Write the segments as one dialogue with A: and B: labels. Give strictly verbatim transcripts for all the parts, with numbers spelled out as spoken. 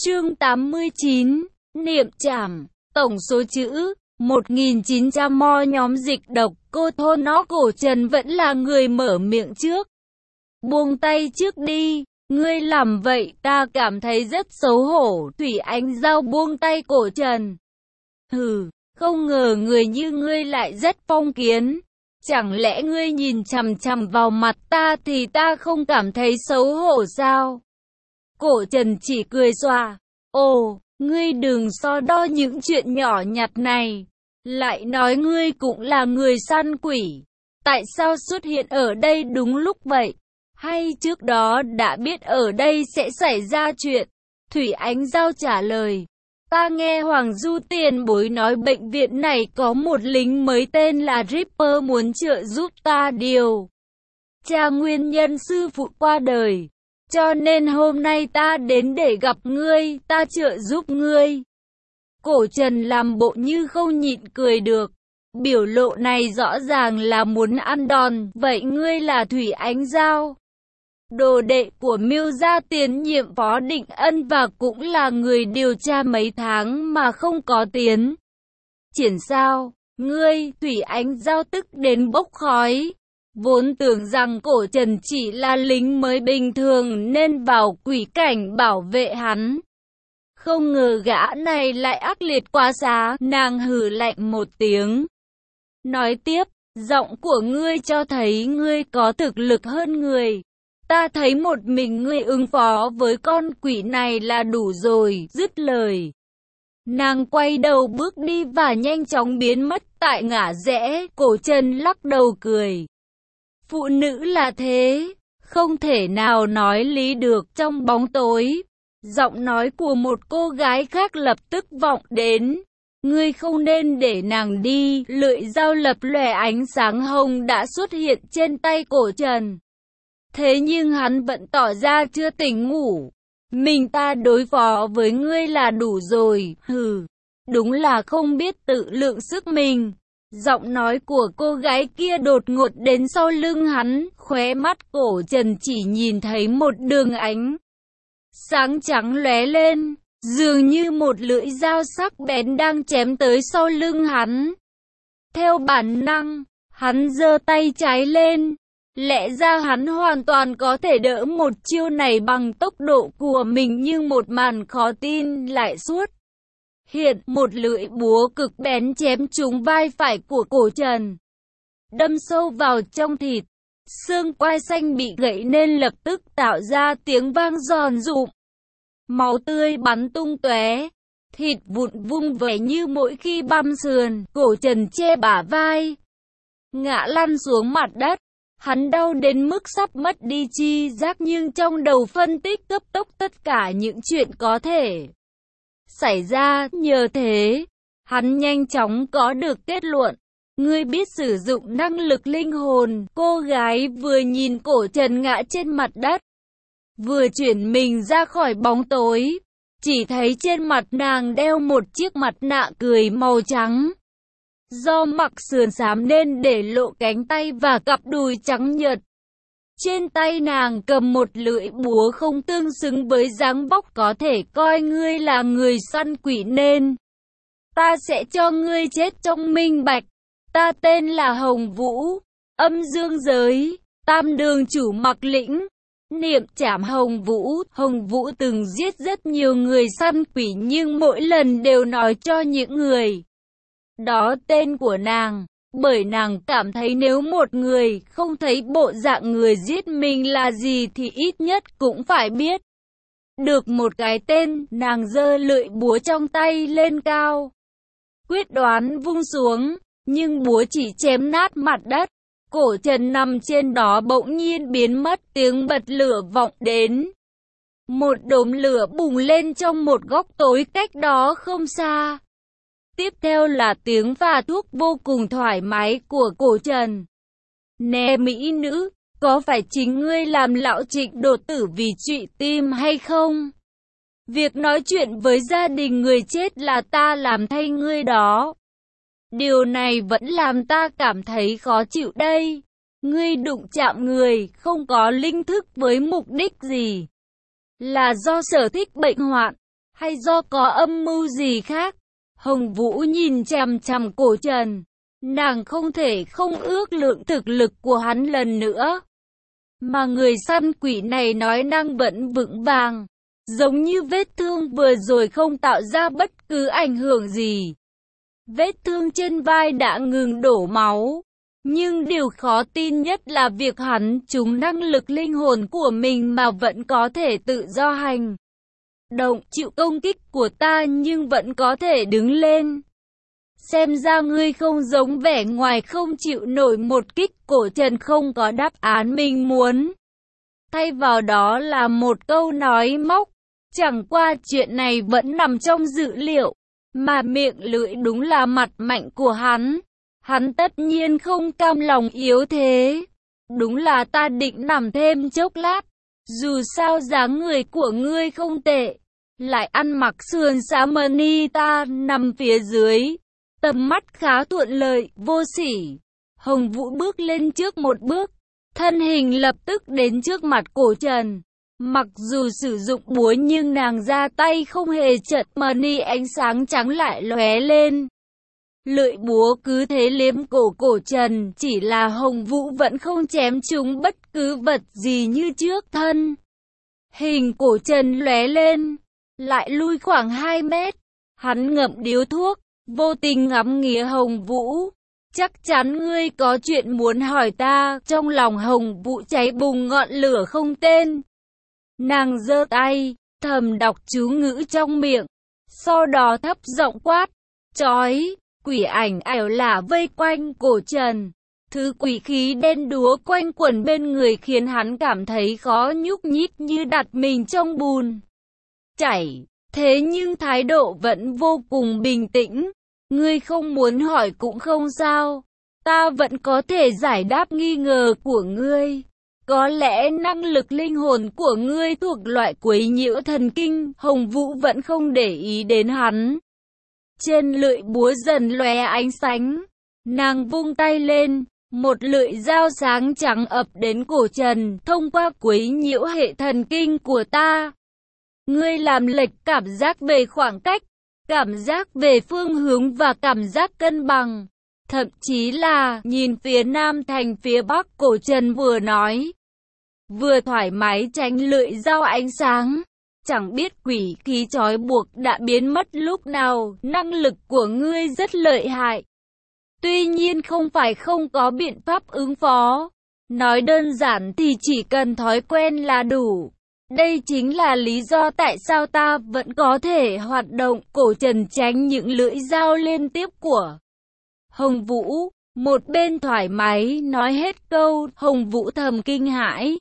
A: Chương tám mươi chín, Niệm Trảm, tổng số chữ, một nghìn chín trăm mo nhóm dịch độc, cô thôn nó cổ Trần vẫn là người mở miệng trước. Buông tay trước đi, ngươi làm vậy ta cảm thấy rất xấu hổ, Thủy Ánh Giao buông tay cổ Trần. Hừ, không ngờ người như ngươi lại rất phong kiến. Chẳng lẽ ngươi nhìn chằm chằm vào mặt ta thì ta không cảm thấy xấu hổ sao? Cổ Trần chỉ cười xòa. Ồ, ngươi đừng so đo những chuyện nhỏ nhặt này. Lại nói ngươi cũng là người săn quỷ. Tại sao xuất hiện ở đây đúng lúc vậy? Hay trước đó đã biết ở đây sẽ xảy ra chuyện? Thủy Ánh Giao trả lời. Ta nghe Hoàng Du tiền bối nói bệnh viện này có một lính mới tên là Ripper muốn trợ giúp ta điều tra nguyên nhân sư phụ qua đời. Cho nên hôm nay ta đến để gặp ngươi, ta trợ giúp ngươi. Cổ Trần làm bộ như không nhịn cười được. Biểu lộ này rõ ràng là muốn ăn đòn. Vậy ngươi là Thủy Ánh Giao, đồ đệ của Miêu gia tiền nhiệm Phó Định Ân và cũng là người điều tra mấy tháng mà không có tiến triển sao? Ngươi, Thủy Ánh Giao tức đến bốc khói. Vốn tưởng rằng Cổ Trần chỉ là lính mới bình thường nên vào quỷ cảnh bảo vệ hắn. Không ngờ gã này lại ác liệt quá xá. Nàng hừ lạnh một tiếng. Nói tiếp, giọng của ngươi cho thấy ngươi có thực lực hơn người. Ta thấy một mình ngươi ứng phó với con quỷ này là đủ rồi. Dứt lời, nàng quay đầu bước đi và nhanh chóng biến mất tại ngã rẽ. Cổ Trần lắc đầu cười. Phụ nữ là thế, không thể nào nói lý được. Trong bóng tối, giọng nói của một cô gái khác lập tức vọng đến. Ngươi không nên để nàng đi. Lưỡi dao lập lòe ánh sáng hồng đã xuất hiện trên tay Cổ Trần. Thế nhưng hắn vẫn tỏ ra chưa tỉnh ngủ. Mình ta đối phó với ngươi là đủ rồi. Hừ, đúng là không biết tự lượng sức mình. Giọng nói của cô gái kia đột ngột đến sau lưng hắn. Khóe mắt Cổ Trần chỉ nhìn thấy một đường ánh sáng trắng lóe lên, dường như một lưỡi dao sắc bén đang chém tới sau lưng hắn. Theo bản năng, hắn giơ tay trái lên. Lẽ ra hắn hoàn toàn có thể đỡ một chiêu này bằng tốc độ của mình, nhưng một màn khó tin lại xuất hiện. Một lưỡi búa cực bén chém trúng vai phải của Cổ Trần, đâm sâu vào trong thịt. Xương quai xanh bị gãy nên lập tức tạo ra tiếng vang giòn rụm. Máu tươi bắn tung tóe, thịt vụn vung vẩy như mỗi khi băm sườn. Cổ Trần che bả vai, ngã lăn xuống mặt đất. Hắn đau đến mức sắp mất đi chi giác, nhưng trong đầu phân tích cấp tốc tất cả những chuyện có thể xảy ra. Nhờ thế, hắn nhanh chóng có được kết luận. Ngươi biết sử dụng năng lực linh hồn. Cô gái vừa nhìn Cổ Trần ngã trên mặt đất, vừa chuyển mình ra khỏi bóng tối. Chỉ thấy trên mặt nàng đeo một chiếc mặt nạ cười màu trắng. Do mặc sườn xám nên để lộ cánh tay và cặp đùi trắng nhợt. Trên tay nàng cầm một lưỡi búa không tương xứng với dáng vóc, có thể coi ngươi là người săn quỷ nên ta sẽ cho ngươi chết trong minh bạch. Ta tên là Hồng Vũ, âm dương giới, tam đường chủ Mặc Lĩnh. Niệm Trảm Hồng Vũ. Hồng Vũ từng giết rất nhiều người săn quỷ, nhưng mỗi lần đều nói cho những người đó tên của nàng, bởi nàng cảm thấy nếu một người không thấy bộ dạng người giết mình là gì thì ít nhất cũng phải biết được một cái tên. Nàng giơ lưỡi búa trong tay lên cao, quyết đoán vung xuống, nhưng búa chỉ chém nát mặt đất. Cổ Trần nằm trên đó bỗng nhiên biến mất. Tiếng bật lửa vọng đến. Một đốm lửa bùng lên trong một góc tối cách đó không xa. Tiếp theo là tiếng pha thuốc vô cùng thoải mái của Cổ Trần. Nè mỹ nữ, có phải chính ngươi làm lão Trịnh đột tử vì trụy tim hay không? Việc nói chuyện với gia đình người chết là ta làm thay ngươi đó. Điều này vẫn làm ta cảm thấy khó chịu đây. Ngươi đụng chạm người không có linh thức với mục đích gì? Là do sở thích bệnh hoạn, hay do có âm mưu gì khác? Hồng Vũ nhìn chằm chằm Cổ Trần. Nàng không thể không ước lượng thực lực của hắn lần nữa. Mà người săn quỷ này nói năng vẫn vững vàng. Giống như vết thương vừa rồi không tạo ra bất cứ ảnh hưởng gì. Vết thương trên vai đã ngừng đổ máu. Nhưng điều khó tin nhất là việc hắn trúng năng lực linh hồn của mình mà vẫn có thể tự do hành động, chịu công kích của ta nhưng vẫn có thể đứng lên. Xem ra ngươi không giống vẻ ngoài không chịu nổi một kích. Cổ Trần không có đáp án mình muốn. Thay vào đó là một câu nói móc. Chẳng qua chuyện này vẫn nằm trong dự liệu. Mà miệng lưỡi đúng là mặt mạnh của hắn. Hắn tất nhiên không cam lòng yếu thế. Đúng là ta định nằm thêm chốc lát. Dù sao dáng người của ngươi không tệ. Lại ăn mặc sườn xám mani ta nằm phía dưới. Tầm mắt khá thuận lợi, vô sỉ. Hồng Vũ bước lên trước một bước. Thân hình lập tức đến trước mặt Cổ Trần. Mặc dù sử dụng búa nhưng nàng ra tay không hề chật, mani ánh sáng trắng lại lóe lên. Lưỡi búa cứ thế liếm cổ Cổ Trần, chỉ là Hồng Vũ vẫn không chém trúng bất cứ vật gì như trước thân. Hình Cổ Trần lóe lên, lại lui khoảng hai mét. Hắn ngậm điếu thuốc, vô tình ngắm nghía Hồng Vũ. Chắc chắn ngươi có chuyện muốn hỏi ta. Trong lòng Hồng Vũ cháy bùng ngọn lửa không tên. Nàng giơ tay, thầm đọc chú ngữ trong miệng. Sau đó thấp giọng quát, chói. Quỷ ảnh ảo lả vây quanh Cổ Trần. Thứ quỷ khí đen đúa quanh quẩn bên người khiến hắn cảm thấy khó nhúc nhích như đặt mình trong bùn chảy. Thế nhưng thái độ vẫn vô cùng bình tĩnh. Ngươi không muốn hỏi cũng không sao. Ta vẫn có thể giải đáp nghi ngờ của ngươi. Có lẽ năng lực linh hồn của ngươi thuộc loại quấy nhiễu thần kinh. Hồng Vũ vẫn không để ý đến hắn. Trên lưỡi búa dần lóe ánh sáng. Nàng vung tay lên. Một lưỡi dao sáng trắng ập đến Cổ Trần. Thông qua quấy nhiễu hệ thần kinh của ta. Ngươi làm lệch cảm giác về khoảng cách. Cảm giác về phương hướng và cảm giác cân bằng. Thậm chí là nhìn phía nam thành phía bắc. Cổ Trần vừa nói, vừa thoải mái tránh lưỡi dao ánh sáng. Chẳng biết quỷ khí trói buộc đã biến mất lúc nào. Năng lực của ngươi rất lợi hại. Tuy nhiên không phải không có biện pháp ứng phó. Nói đơn giản thì chỉ cần thói quen là đủ. Đây chính là lý do tại sao ta vẫn có thể hoạt động. Cổ Trần tránh những lưỡi dao liên tiếp của Hồng Vũ. Một bên thoải mái nói hết câu, Hồng Vũ thầm kinh hãi.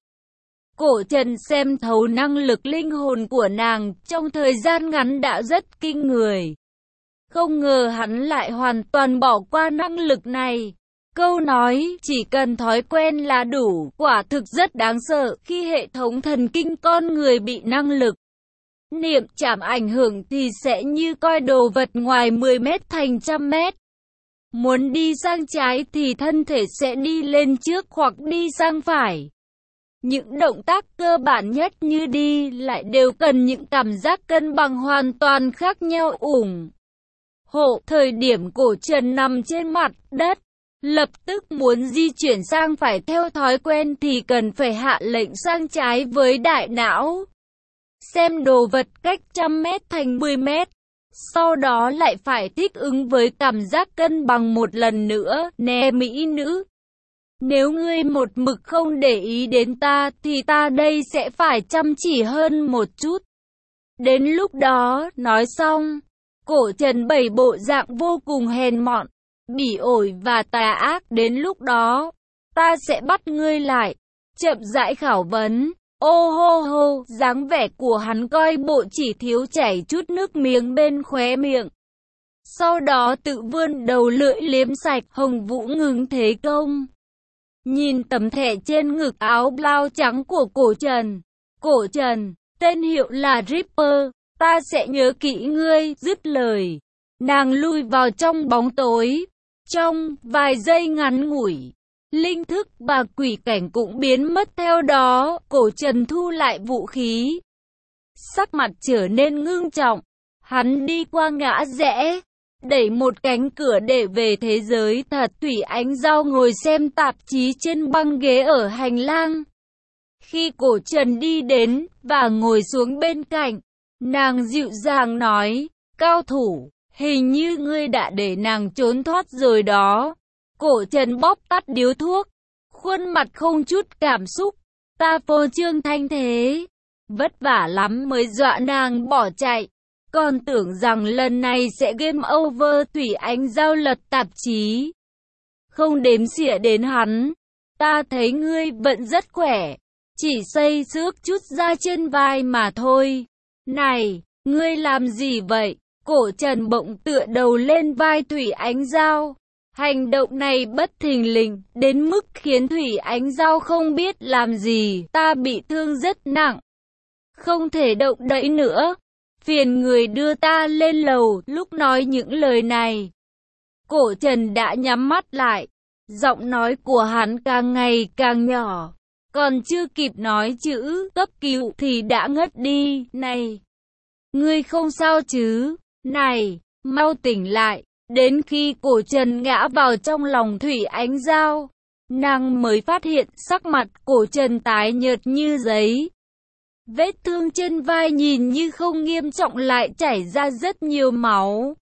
A: Cổ Trần xem thấu năng lực linh hồn của nàng trong thời gian ngắn đã rất kinh người. Không ngờ hắn lại hoàn toàn bỏ qua năng lực này. Câu nói chỉ cần thói quen là đủ, quả thực rất đáng sợ. Khi hệ thống thần kinh con người bị năng lực niệm chạm ảnh hưởng thì sẽ như coi đồ vật ngoài mười mét thành trăm mét. Muốn đi sang trái thì thân thể sẽ đi lên trước hoặc đi sang phải. Những động tác cơ bản nhất như đi lại đều cần những cảm giác cân bằng hoàn toàn khác nhau. ủng hộ. Thời điểm Cổ Trần nằm trên mặt đất, lập tức muốn di chuyển sang phải theo thói quen thì cần phải hạ lệnh sang trái với đại não. Xem đồ vật cách trăm mét thành mười mét. Sau đó lại phải thích ứng với cảm giác cân bằng một lần nữa. Nè mỹ nữ, nếu ngươi một mực không để ý đến ta thì ta đây sẽ phải chăm chỉ hơn một chút. Đến lúc đó, nói xong, Cổ Trần bày bộ dạng vô cùng hèn mọn, bỉ ổi và tà ác. Đến lúc đó, ta sẽ bắt ngươi lại, chậm rãi khảo vấn. Ô hô hô, dáng vẻ của hắn coi bộ chỉ thiếu chảy chút nước miếng bên khóe miệng. Sau đó tự vươn đầu lưỡi liếm sạch. Hồng Vũ ngừng thế công. Nhìn tấm thẻ trên ngực áo blau trắng của Cổ Trần. Cổ Trần, tên hiệu là Ripper, ta sẽ nhớ kỹ ngươi. Dứt lời, nàng lui vào trong bóng tối. Trong vài giây ngắn ngủi, linh thức và quỷ cảnh cũng biến mất theo đó. Cổ Trần thu lại vũ khí, sắc mặt trở nên ngưng trọng. Hắn đi qua ngã rẽ, đẩy một cánh cửa để về thế giới thật. Thủy Ánh Giao ngồi xem tạp chí trên băng ghế ở hành lang. Khi Cổ Trần đi đến và ngồi xuống bên cạnh, nàng dịu dàng nói, cao thủ, hình như ngươi đã để nàng trốn thoát rồi đó. Cổ Trần bóp tắt điếu thuốc, khuôn mặt không chút cảm xúc, ta phô trương thanh thế, vất vả lắm mới dọa nàng bỏ chạy. Còn tưởng rằng lần này sẽ game over. Thủy Ánh Giao lật tạp chí, không đếm xỉa đến hắn. Ta thấy ngươi vẫn rất khỏe, chỉ xây xước chút da trên vai mà thôi. Này, ngươi làm gì vậy? Cổ Trần bỗng tựa đầu lên vai Thủy Ánh Giao. Hành động này bất thình lình, đến mức khiến Thủy Ánh Giao không biết làm gì. Ta bị thương rất nặng, không thể động đậy nữa. Phiền người đưa ta lên lầu. Lúc nói những lời này, Cổ Trần đã nhắm mắt lại. Giọng nói của hắn càng ngày càng nhỏ. Còn chưa kịp nói chữ cấp cứu thì đã ngất đi. Này, ngươi không sao chứ? Này, mau tỉnh lại. Đến khi Cổ Trần ngã vào trong lòng Thủy Ánh Giao, nàng mới phát hiện sắc mặt Cổ Trần tái nhợt như giấy. Vết thương trên vai nhìn như không nghiêm trọng lại chảy ra rất nhiều máu.